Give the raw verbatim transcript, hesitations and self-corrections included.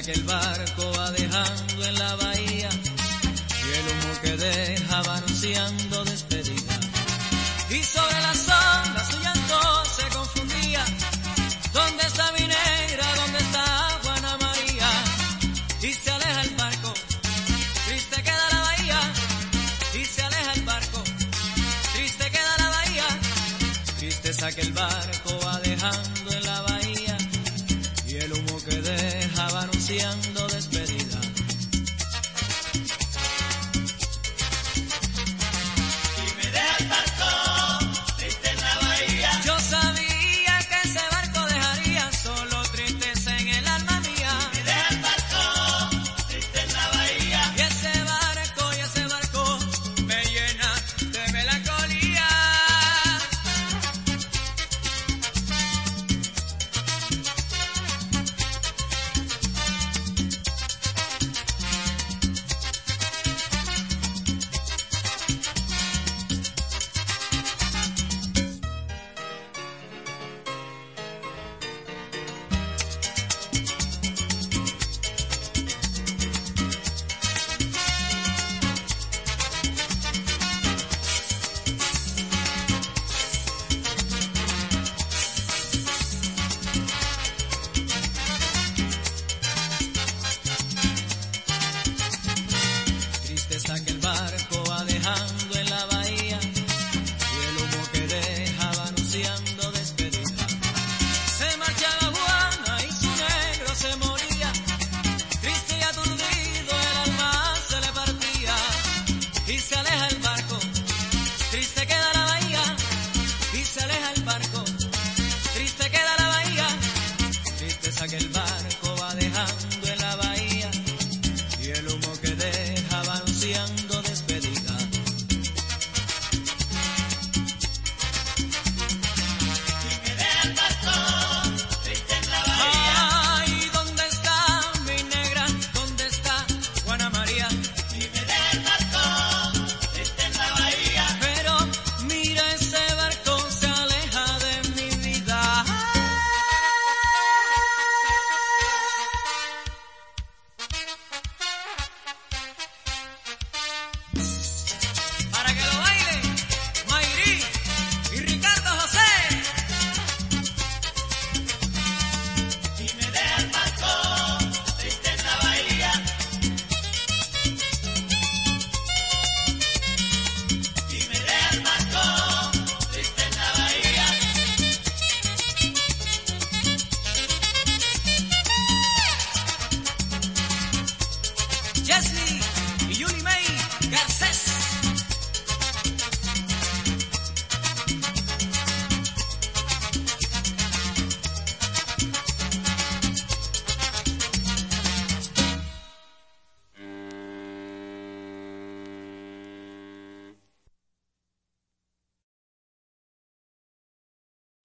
que el barco va dejando en la bahía y el humo que deja va anunciando despedida. Y sobre las olas su llanto se confundía. ¿Dónde está mi negra? ¿Dónde está Juana María? Y se aleja el barco, triste queda la bahía. Y se aleja el barco, triste queda la bahía. Tristeza que el barco va dejando